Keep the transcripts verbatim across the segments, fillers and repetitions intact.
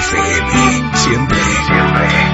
F M, siempre, siempre.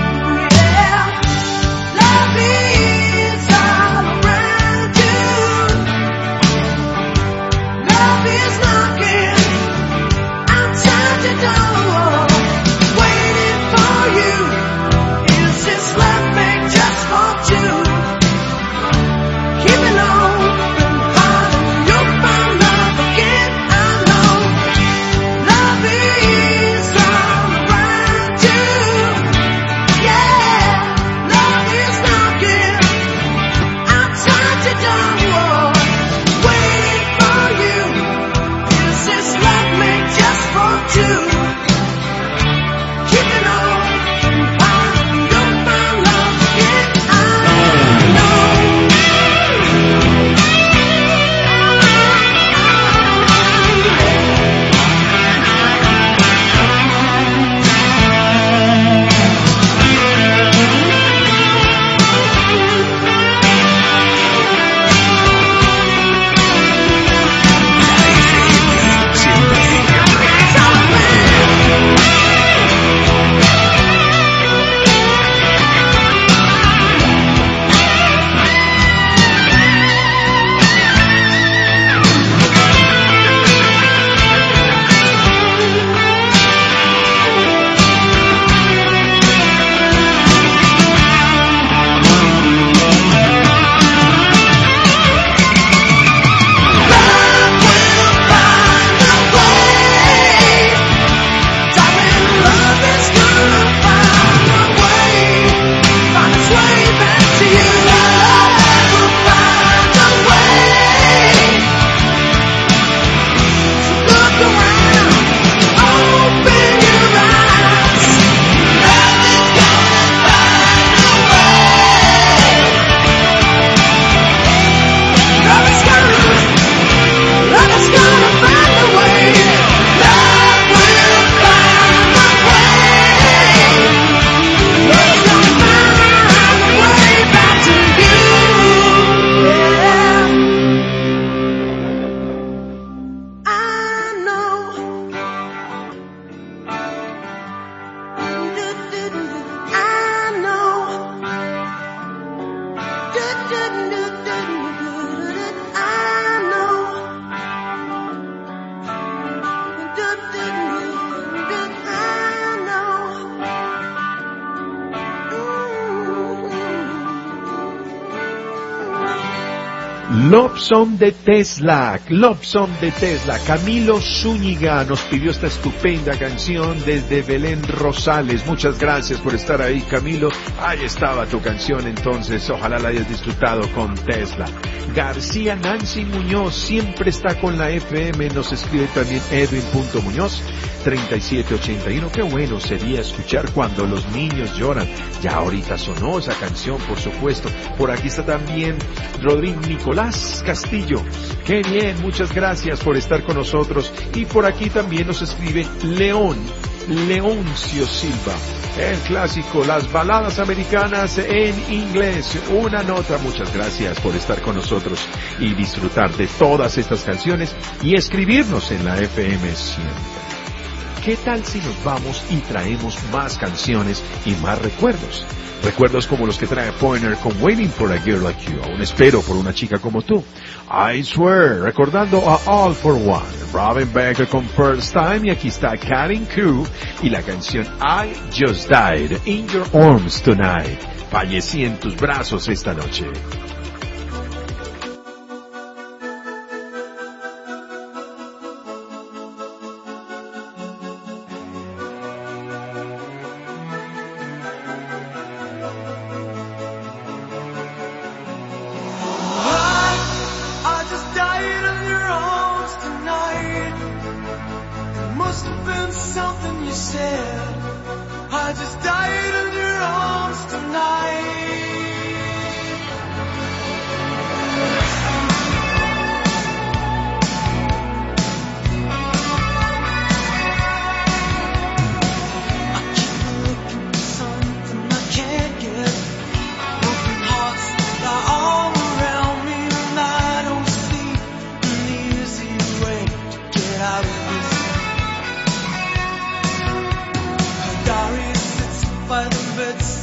Love Song de Tesla, Love Song de Tesla. Camilo Zúñiga nos pidió esta estupenda canción desde Belén Rosales. Muchas gracias por estar ahí, Camilo. Ahí estaba tu canción entonces, ojalá la hayas disfrutado con Tesla. García Nancy Muñoz siempre está con la F M, nos escribe también Edwin.Muñoz treinta y siete ochenta y uno. Qué bueno sería escuchar cuando los niños lloran. Ya ahorita sonó esa canción, por supuesto. Por aquí está también Rodrigo Nicolás Castillo. Qué bien, muchas gracias por estar con nosotros. Y por aquí también nos escribe León, Leoncio Silva. El clásico, las baladas americanas en inglés. Una nota, muchas gracias por estar con nosotros y disfrutar de todas estas canciones y escribirnos en la F M siempre. ¿Qué tal si nos vamos y traemos más canciones y más recuerdos? Recuerdos como los que trae Pointer con Waiting for a Girl Like You. Aún espero por una chica como tú. I Swear, recordando a All for One. Robin Becker con First Time. Y aquí está Karen Crew y la canción I Just Died in Your Arms Tonight. Fallecí en tus brazos esta noche.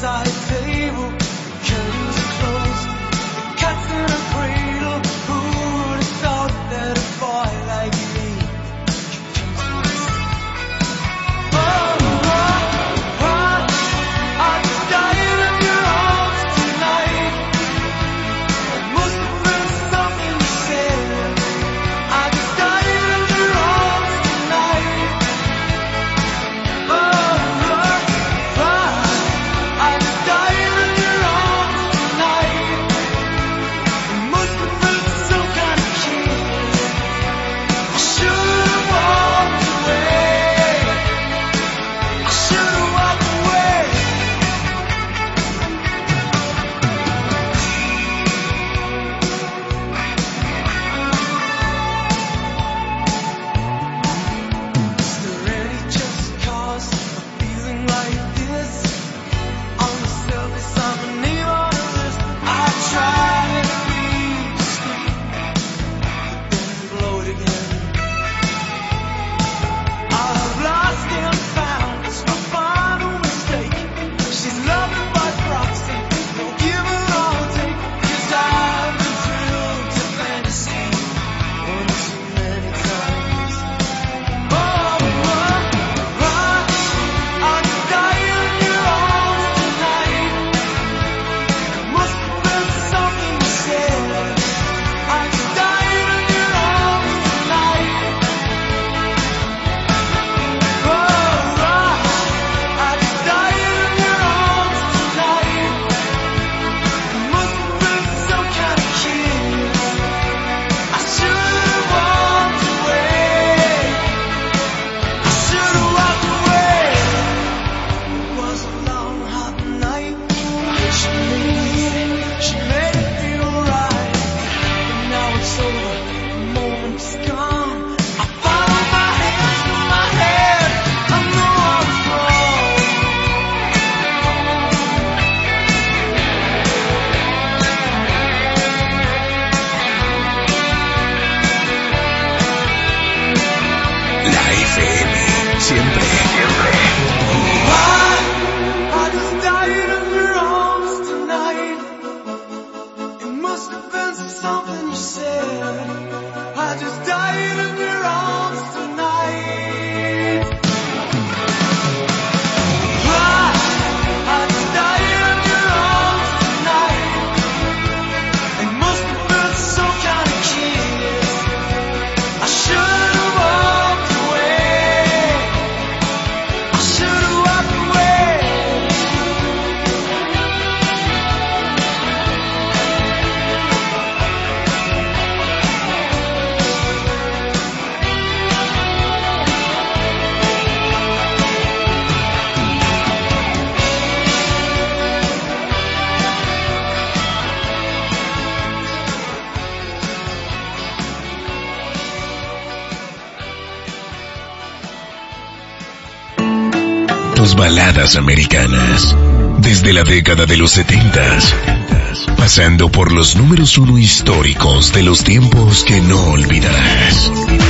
Baladas americanas, desde la década de los setentas, pasando por los números uno históricos de los tiempos que no olvidarás.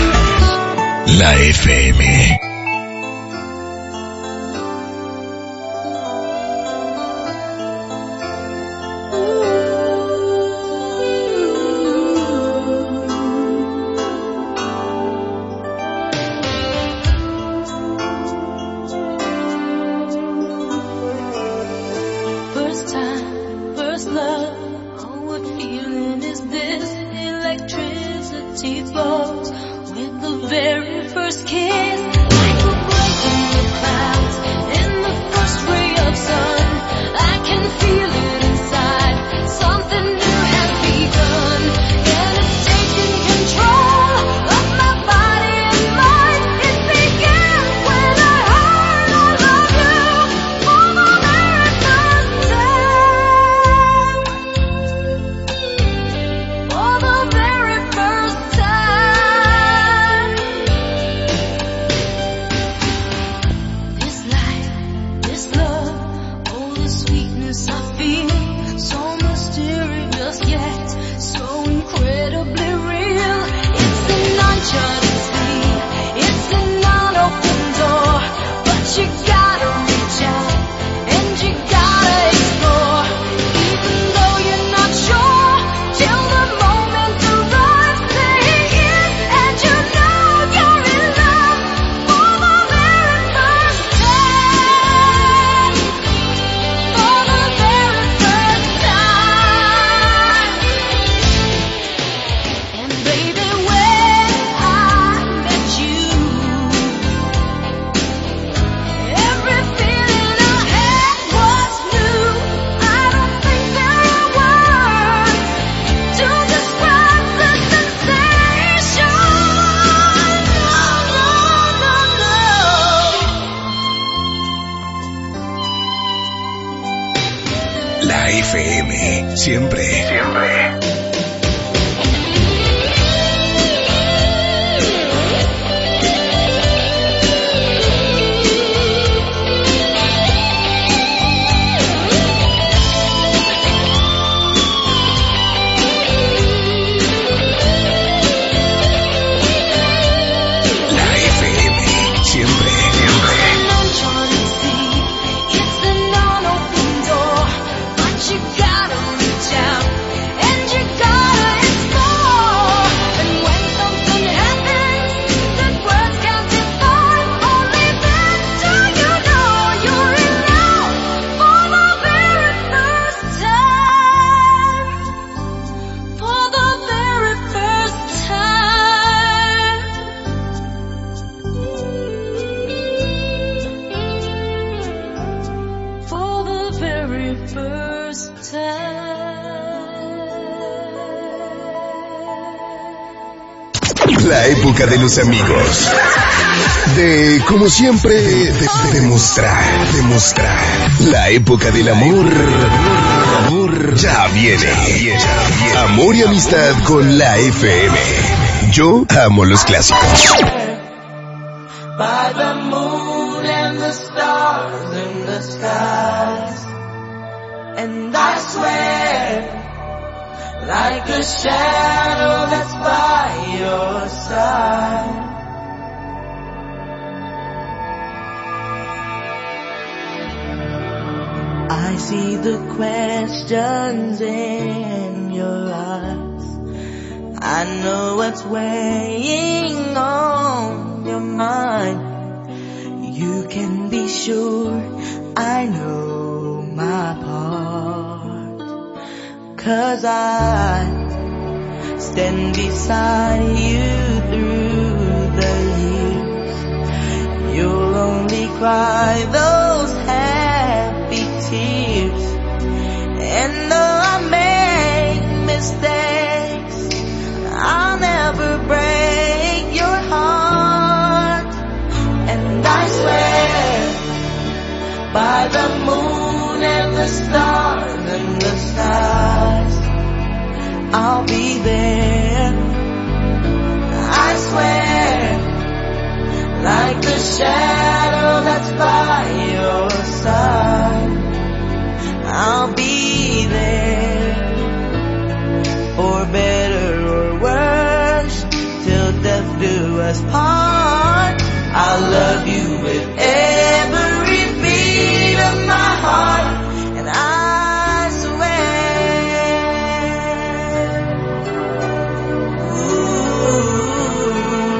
La F M. Electricity flows with the very first kiss. La F M, siempre, siempre. La época de los amigos. De, como siempre, de, de, demostrar, demostrar. La época del amor, amor, ya viene. Amor y amistad con la F M. Yo amo los clásicos. By the moon and the stars in the skies, and I swear, like a shadow that's by your side, I see the questions in your eyes. I know what's weighing on your mind. You can be sure I know my part, 'cause I stand beside you through the years. You'll only cry those happy tears. And though I make mistakes, I'll never break your heart. And I swear, by the moon and the stars and the stars, I'll be there. I swear, like the shadow that's by your side, I'll be there. For better or worse, till death do us part, I'll love you with every beat of my heart. And I swear, ooh,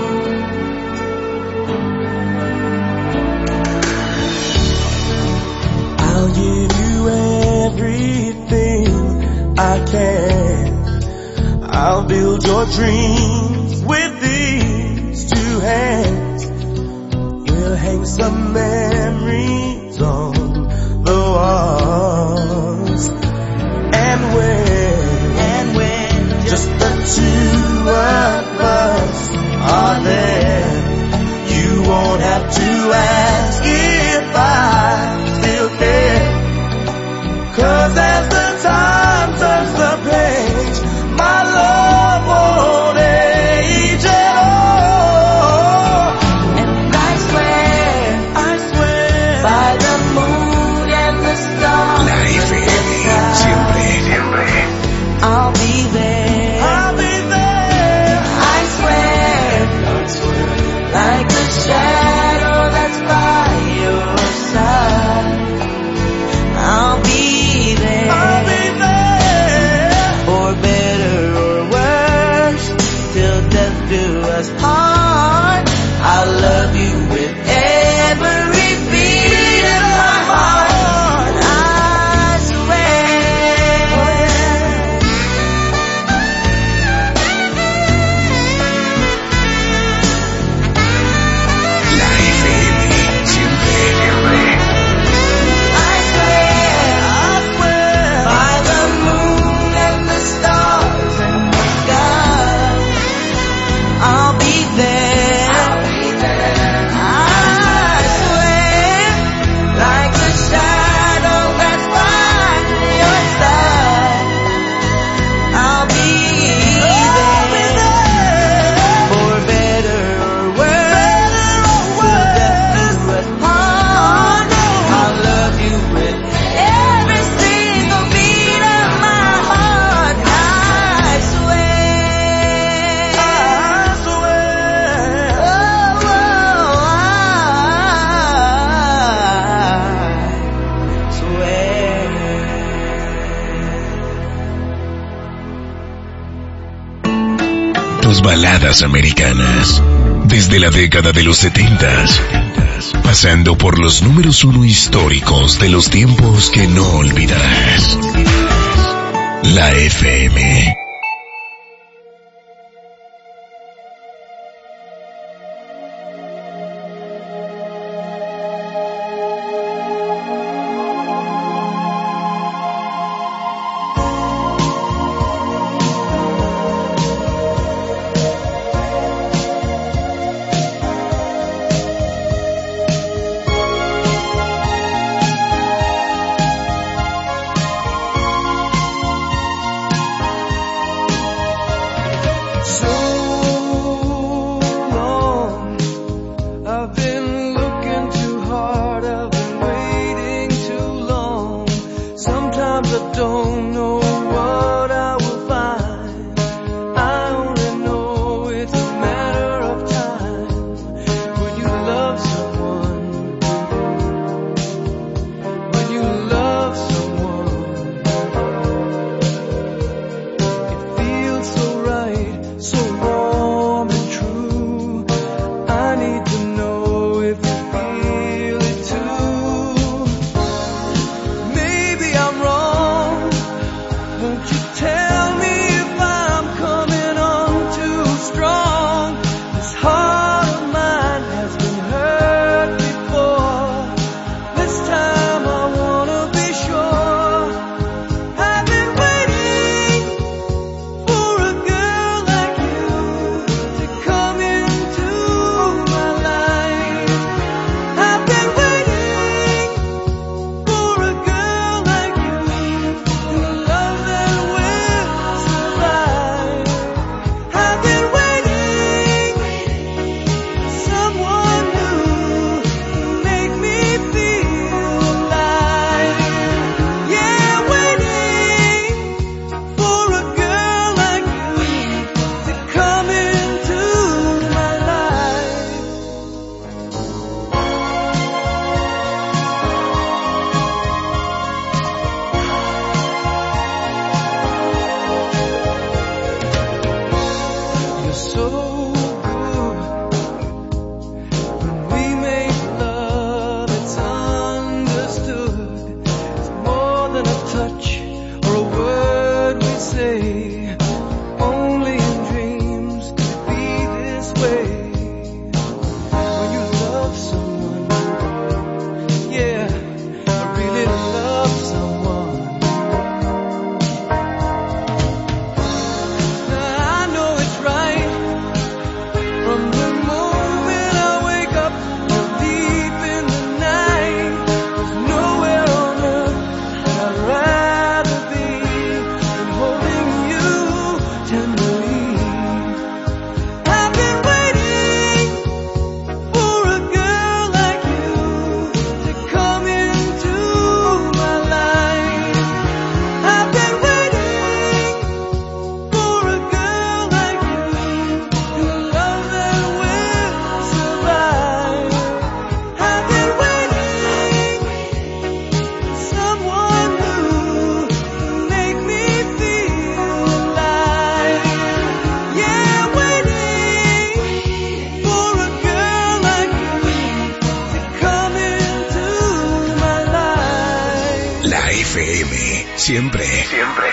I'll give you everything I can. I'll build your dreams with these two hands. We'll hang some memories on the walls. And when, and when just the two of us are there, you won't have to ask if I still care. 'Cause as the time turns the page, my love won't age at all. And I swear, I swear, by the moon and the stars, La F M, siempre, siempre. I'll be there. I'll be there. I swear, I swear, like the shadow that's by baladas americanas. Desde la década de los setentas, pasando por los números uno históricos de los tiempos que no olvidarás. La F M. Siempre, siempre.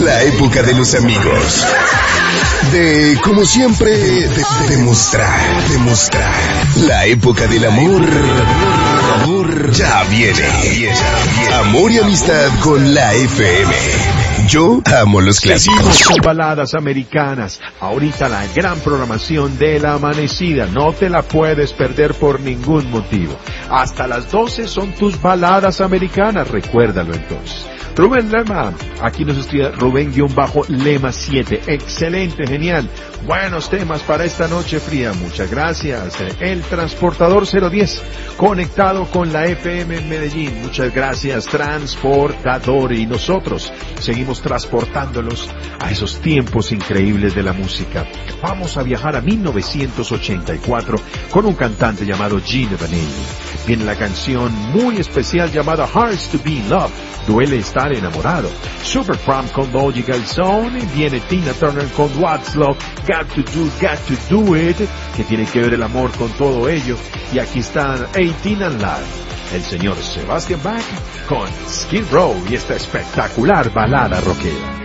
La época de los amigos. De, como siempre, de, demostrar, demostrar. La época del amor. Amor ya viene. Amor y amistad con la F M. Yo amo los clásicos. Seguimos con baladas americanas. Ahorita la gran programación de La Amanecida. No te la puedes perder por ningún motivo. Hasta las doce son tus baladas americanas. Recuérdalo entonces. Rubén Lema, aquí nos escribe Rubén-Lema siete. Excelente, genial. Buenos temas para esta noche fría. Muchas gracias. El Transportador cero diez, conectado con la F M en Medellín. Muchas gracias, Transportador. Y nosotros seguimos transportándolos a esos tiempos increíbles de la música. Vamos a viajar a mil novecientos ochenta y cuatro con un cantante llamado Gene Vanelli. Viene la canción muy especial llamada Hearts to Be in Love. Duele estar enamorado. Supertramp con Logical Zone. Viene Tina Turner con What's Love. Got to do, got to do it. Que tiene que ver el amor con todo ello. Y aquí están eighteen and Live. El señor Sebastian Bach con Skid Row y esta espectacular balada rockera.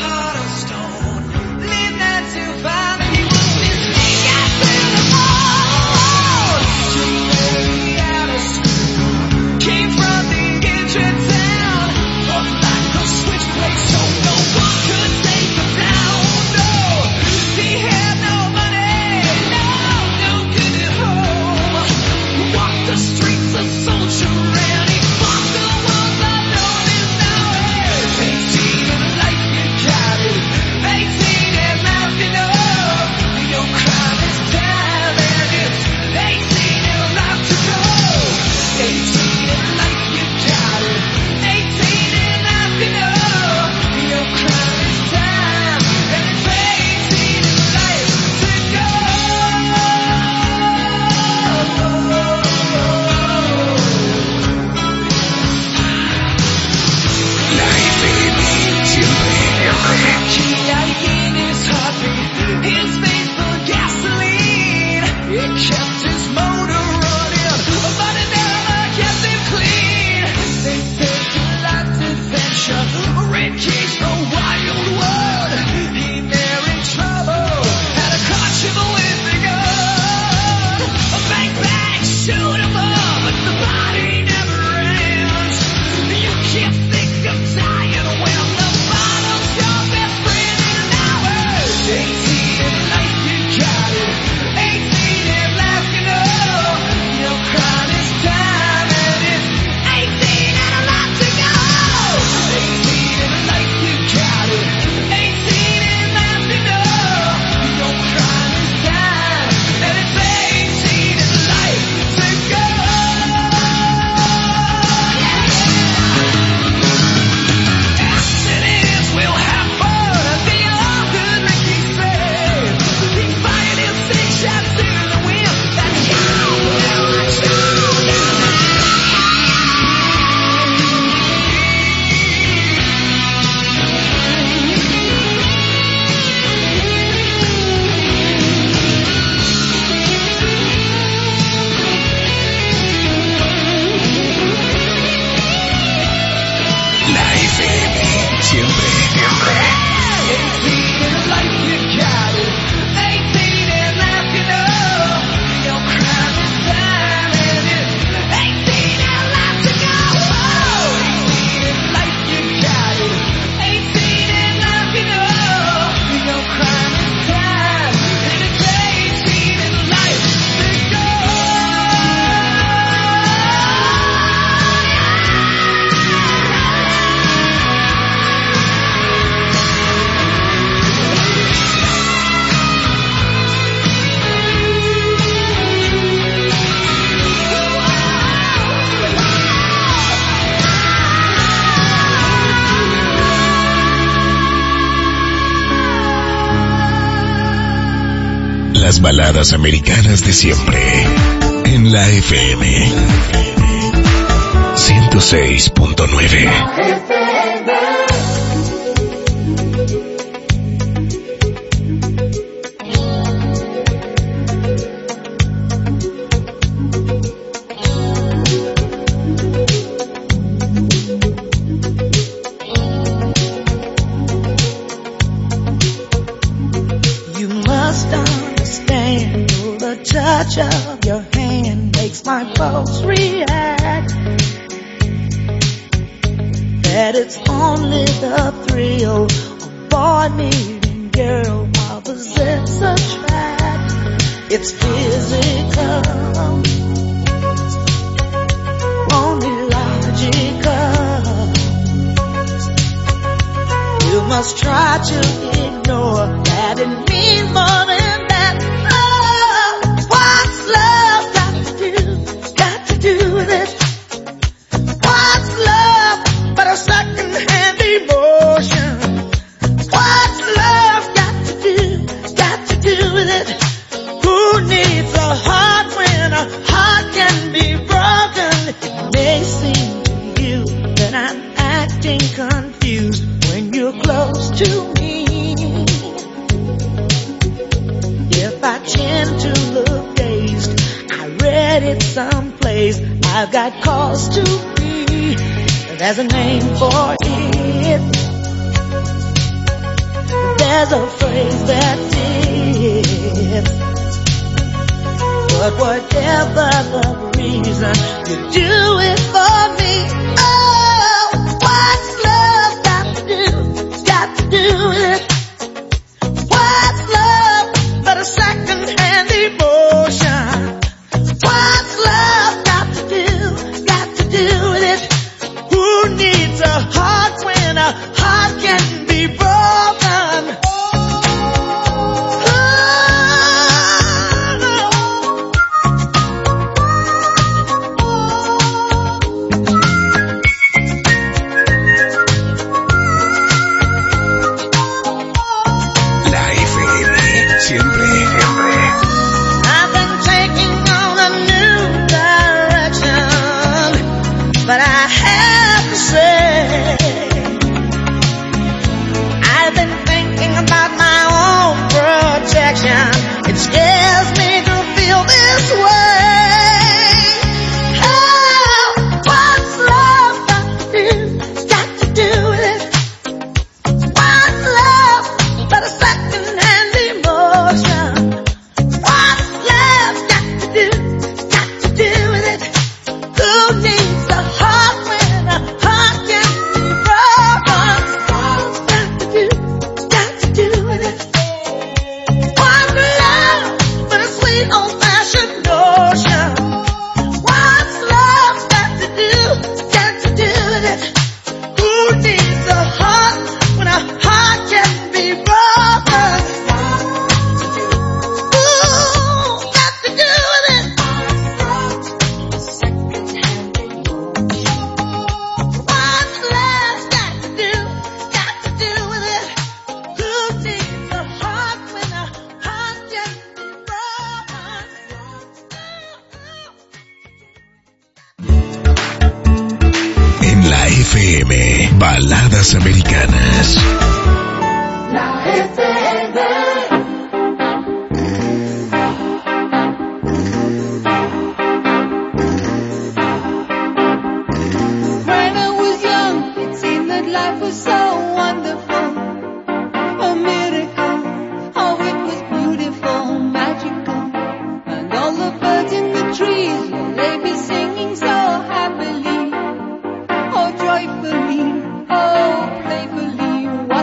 Oh las baladas americanas de siempre. En la F M ciento seis punto nueve. Touch of your hand makes my pulse react. That it's only the thrill of boy meeting girl opposites attract. It's physical, only logical. You must try to ignore that it means more than that. What's love got to do, got to do with it? What's love but a second-hand emotion? What's love got to do, got to do with it? Who needs a heart when a heart can be broken? It may seem to you that I'm acting confused when you're close to me. If I tend to look dazed, I read it someplace, I've got cause to be. There's a name for it. There's a phrase that's it. But whatever the reason, you do it for me. Oh, what's love got to do, got to do with it? What's love but a second-hand emotion? What's love got to do, got to do with it? Who needs a heart when a heart can be broken? It scares me to feel this way. Oh, what's love got to do, got to do with it? What's love but a second-hand emotion? What's love got to do, got to do with it? Who needs a heart when a heart can be broken? Got to do, got to do with it? Old-fashioned notion. What's love got to do, got to do with it? Who needs a heart when a heart can be broken? Ooh, got to do with it. What's love got to do, got to do with it? Who needs a heart when a heart can be broken? En la F M, baladas americanas. La F M. When I was young, it seemed that life was so wonderful, a miracle. Oh, it was beautiful, magical, and all the birds in the trees, well, they'd be singing so happily. Oh, joyfully, oh, playfully, what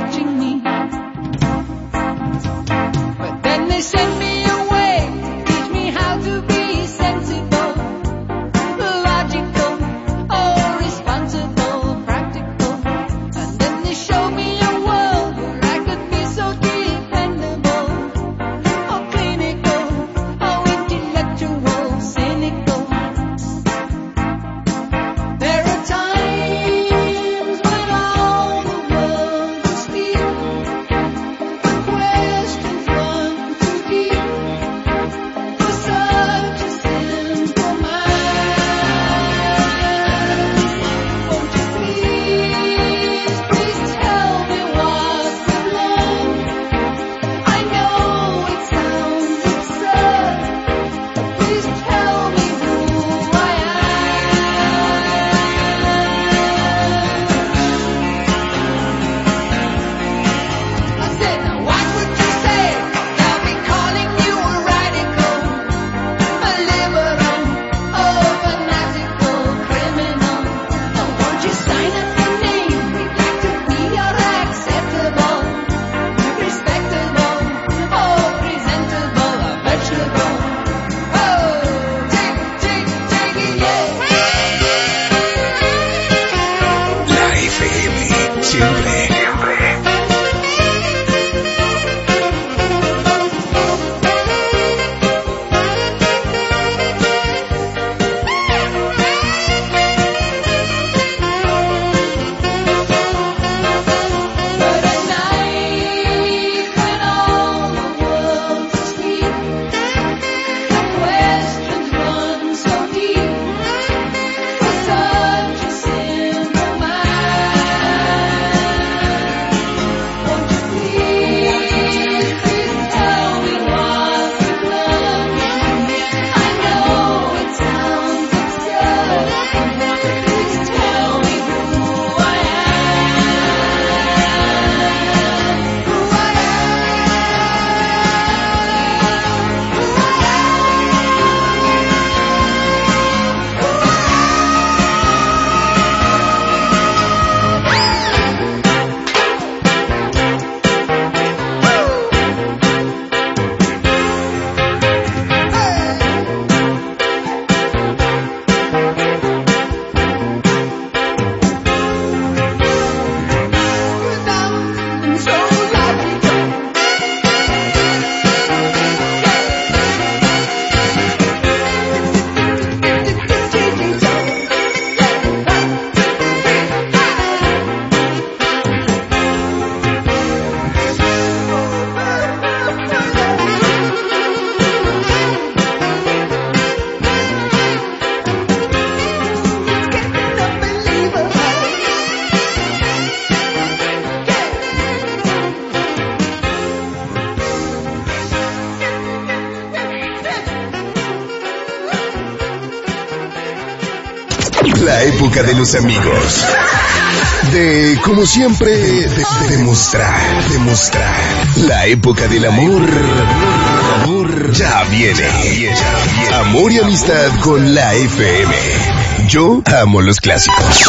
época de los amigos. De, como siempre, de, de demostrar, demostrar. La época del amor, amor ya viene. Amor y amistad con la F M. Yo amo los clásicos.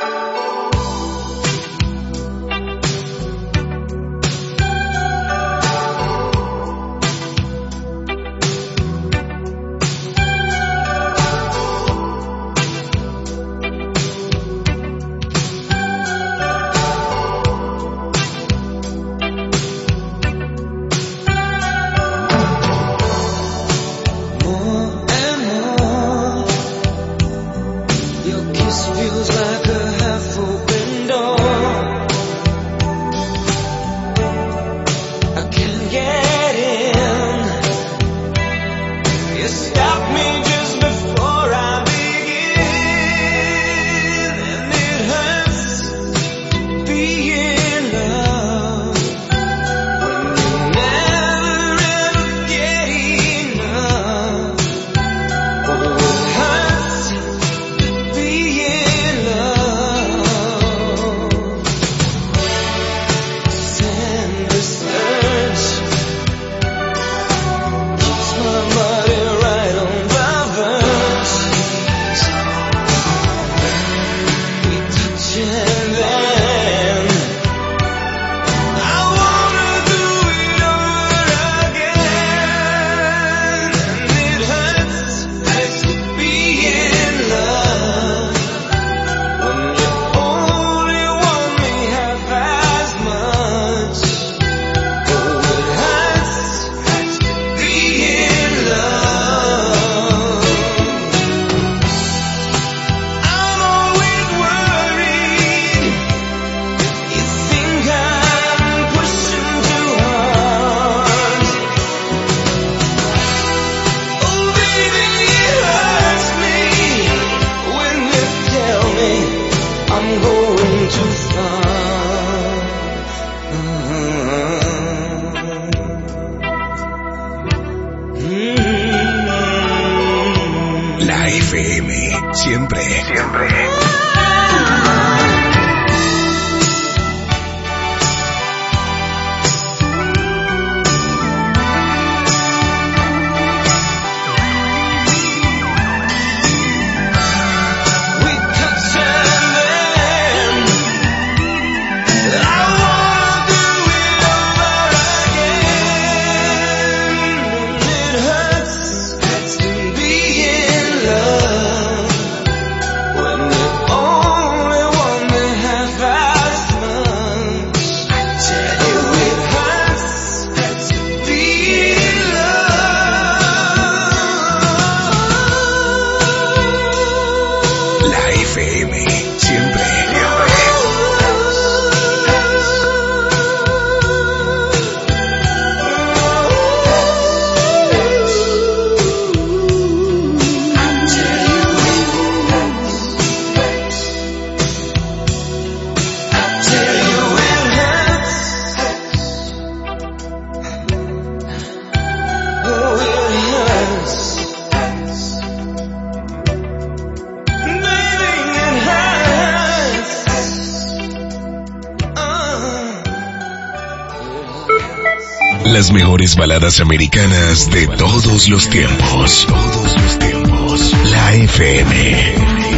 Las mejores baladas americanas de todos los tiempos. Todos los tiempos. La F M.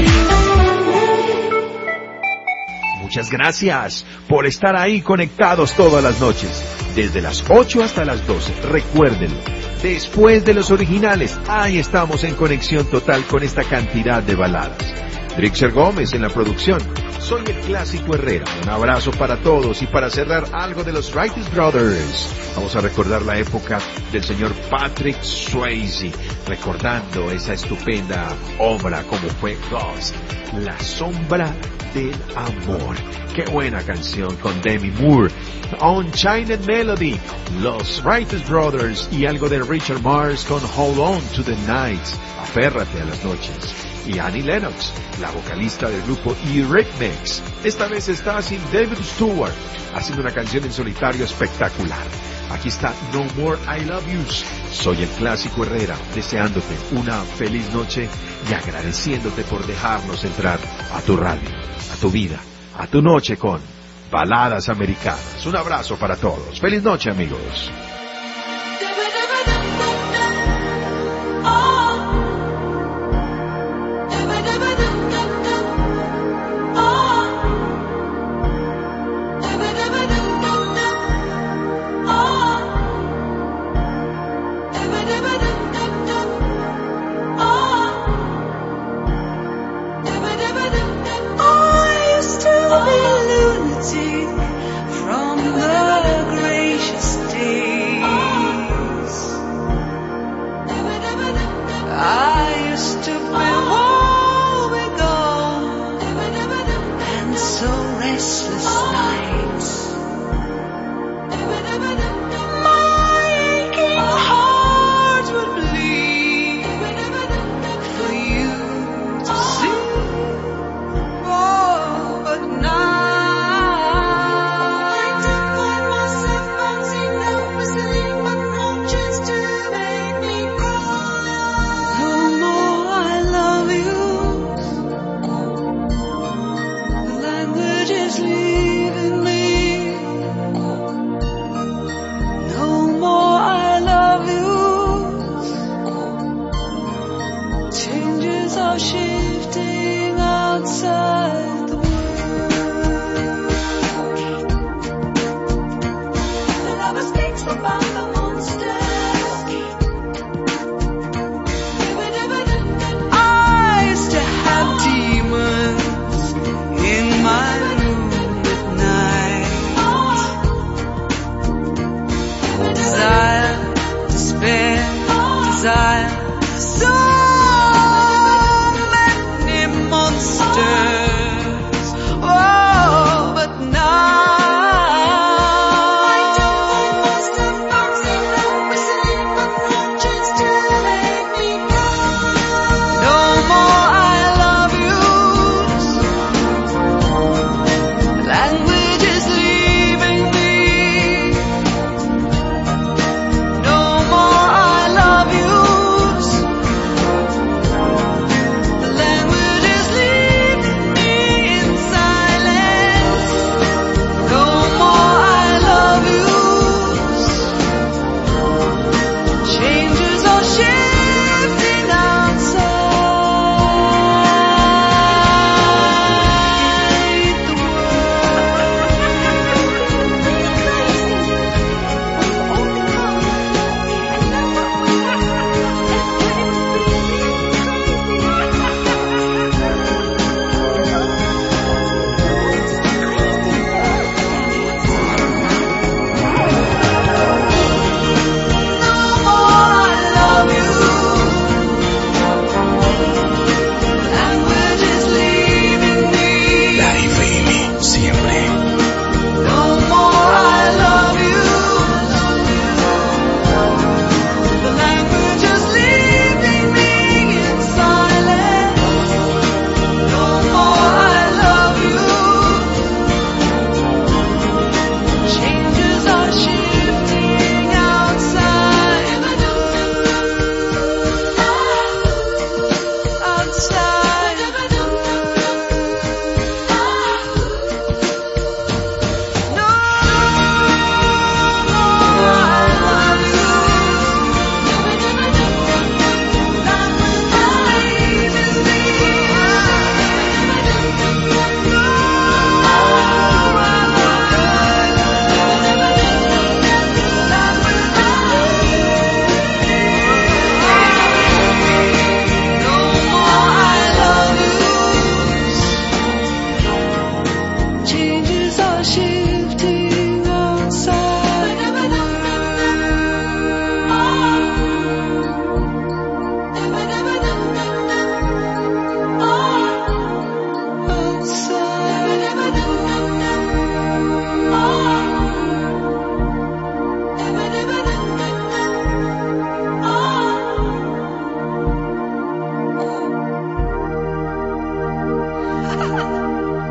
Muchas gracias por estar ahí conectados todas las noches, desde las ocho hasta las doce. Recuérdenlo, después de los originales, ahí estamos en conexión total con esta cantidad de baladas. Drixer Gómez en la producción. Soy el Clásico Herrera. Un abrazo para todos y para cerrar algo de los Righteous Brothers. Vamos a recordar la época del señor Patrick Swayze, recordando esa estupenda obra como fue Ghost, La Sombra del Amor. Qué buena canción con Demi Moore. Unchained Melody, los Righteous Brothers y algo de Richard Marx con Hold On to the Night, Aférrate a las noches. Y Annie Lennox, la vocalista del grupo Eurythmics. Esta vez está sin David Stewart, haciendo una canción en solitario espectacular. Aquí está No More I Love Yous. Soy el Clásico Herrera, deseándote una feliz noche y agradeciéndote por dejarnos entrar a tu radio, a tu vida, a tu noche con Baladas Americanas. Un abrazo para todos. Feliz noche, amigos.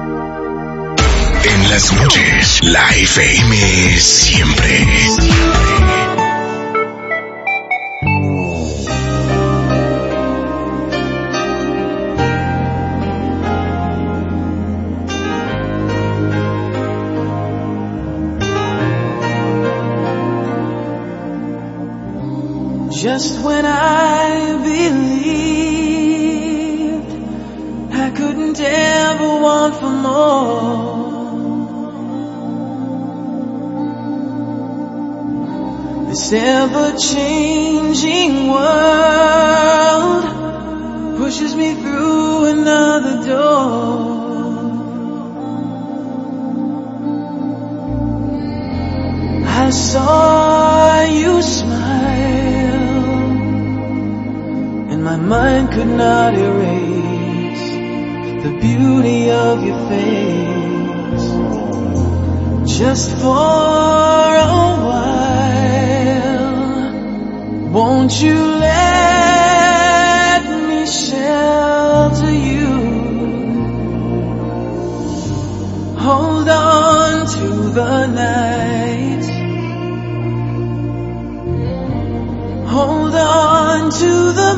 En las noches, la F M siempre. Just when I believed I couldn't ever want for more, this ever-changing world pushes me through another door. I saw you smile, and my mind could not erase the beauty of your face. Just for a while, won't you let me shelter you? Hold on to the night, hold on to the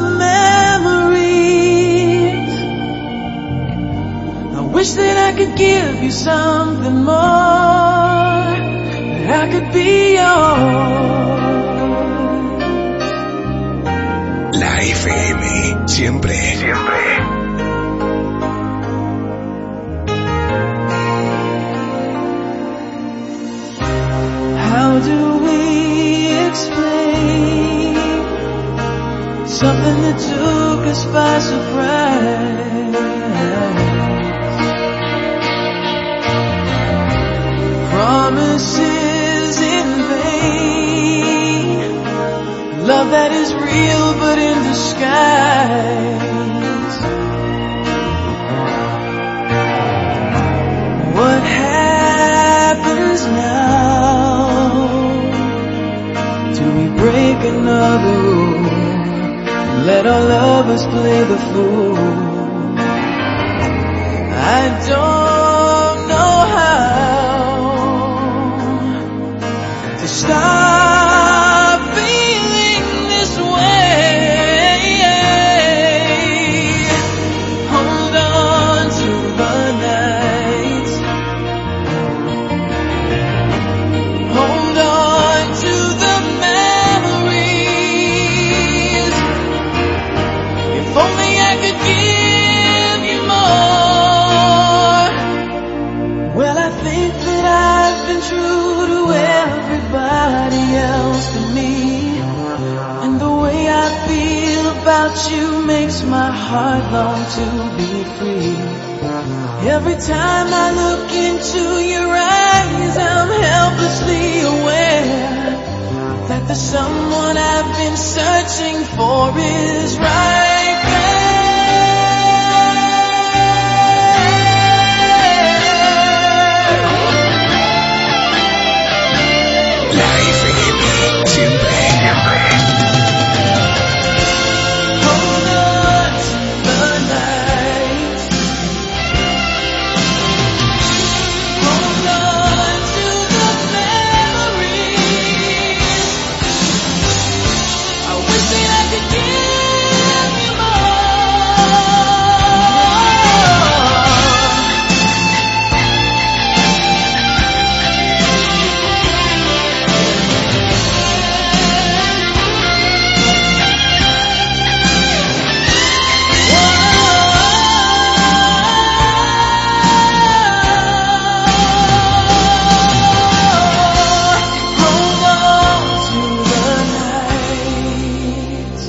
memories. I wish that I could give you something more, that I could be yours. La F M, siempre, siempre. How do we explain something that took us by surprise? Promises in vain, love that is real but in disguise. What happens now? Do we break another rule? Let our lovers play the fool. I don't know how to stop feeling this way. Hold on to the night, hold on to the memories. If only I could give you more. Well, I think that I've been true to everybody else but me, and the way I feel about you makes my heart long to be free. Every time I look into your eyes, I'm helplessly aware that the someone I've been searching for is right there. La F M, siempre, siempre. Hold on to the night, hold on to the memories. I wish that I could give you hold on to the night.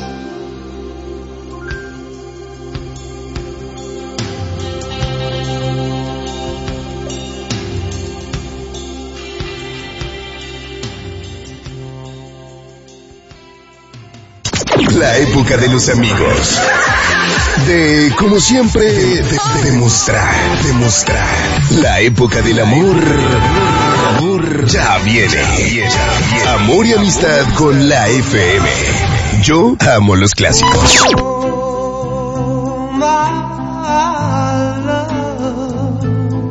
La época de los amigos. De, como siempre, de, de- demostrar, demostrar. La época del amor. Amor ya viene. Amor y amistad con la F M. Yo amo los clásicos. Oh, my love,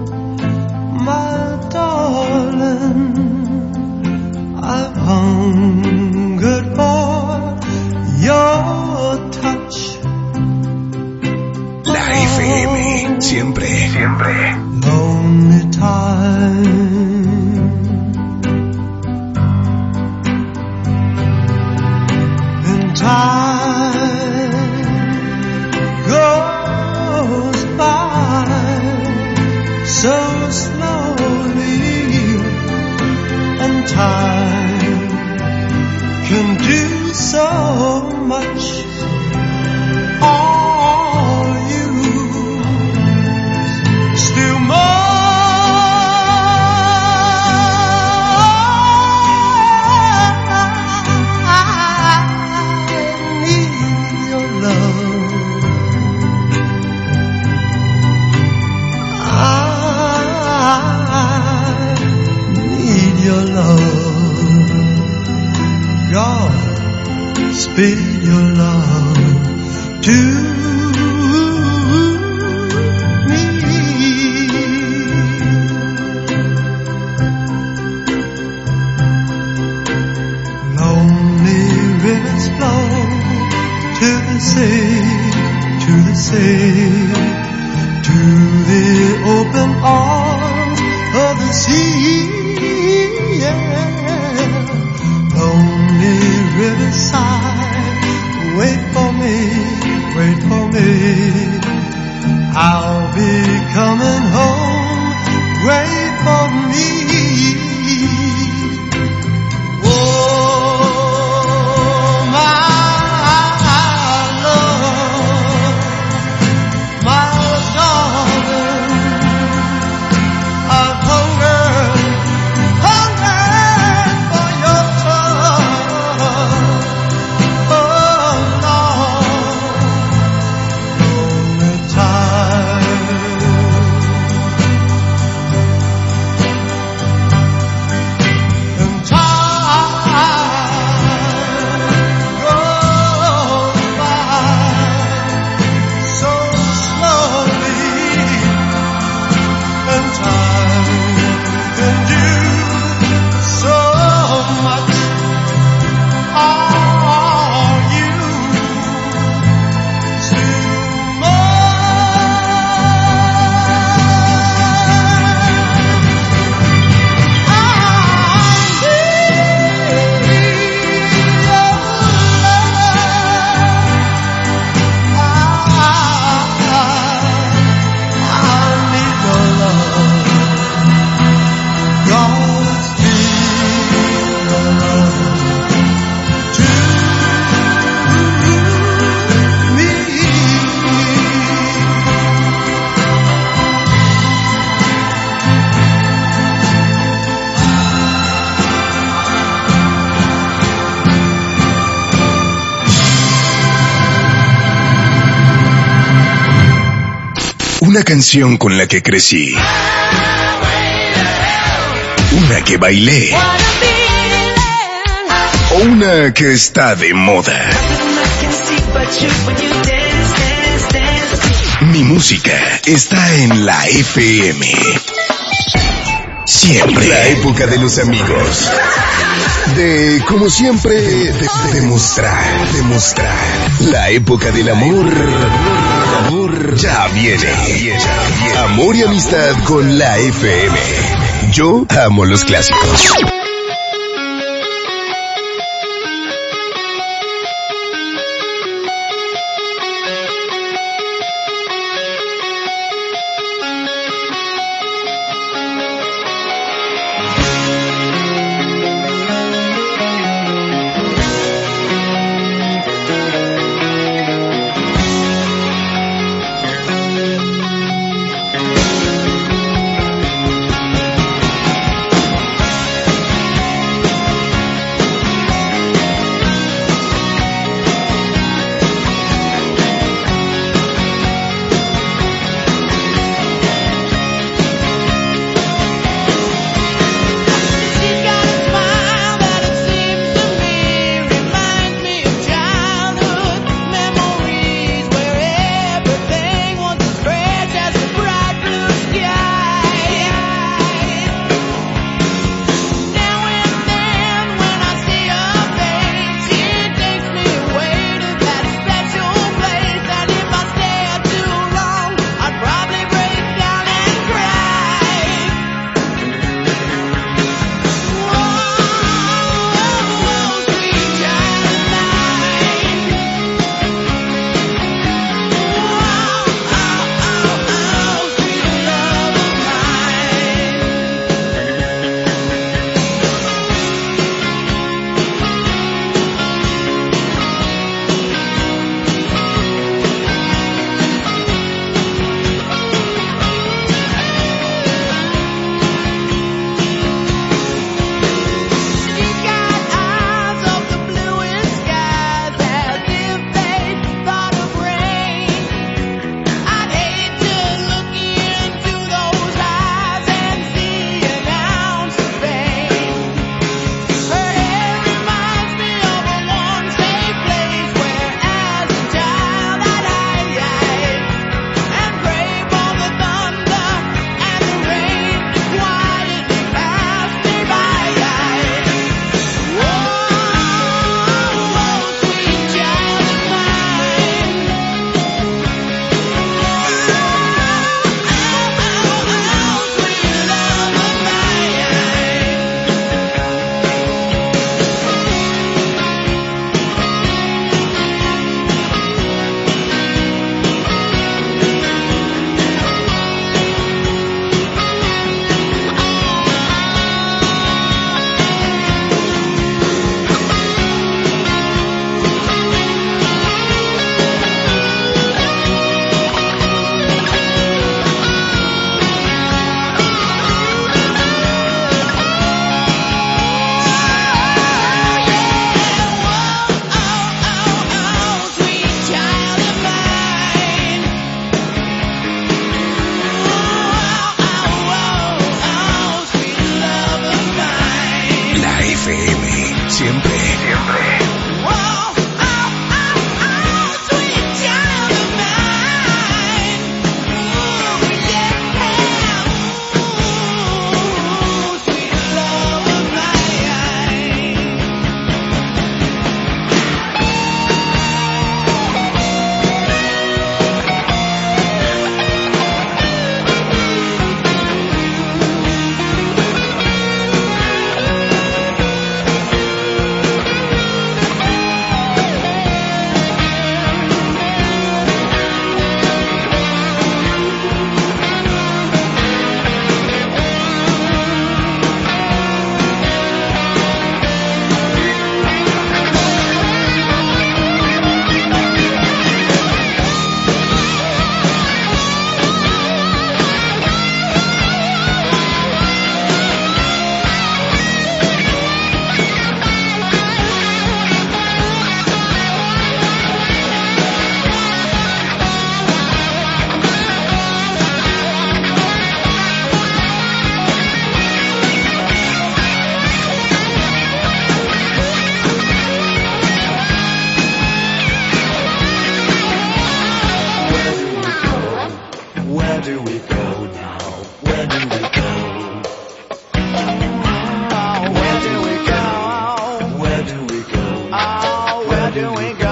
my darling, I've hungered for your touch. La F M, siempre, siempre. Lonely time, in much are you? Still more I need your love. I need your love. God, speak your love to me. Lonely rivers flow to the sea, to the sea, to the open arms of the sea. Yeah. Lonely riverside, wait for me, wait for me. I'll be coming home, wait for me. Oh, my love, my darling, I've hungered, hungered for your touch. Oh, Lord, lonely time. And time goes by so slowly, and time can do so much. Are you still Una canción con la que crecí. Una que bailé. O una que está de moda. Mi música está en la F M. Siempre. La época de los amigos. De, como siempre, de, de, demostrar, demostrar. La época del amor. Amor ya viene. Amor y amistad con la F M. Yo amo los clásicos. Siempre. Siempre. Where do we go?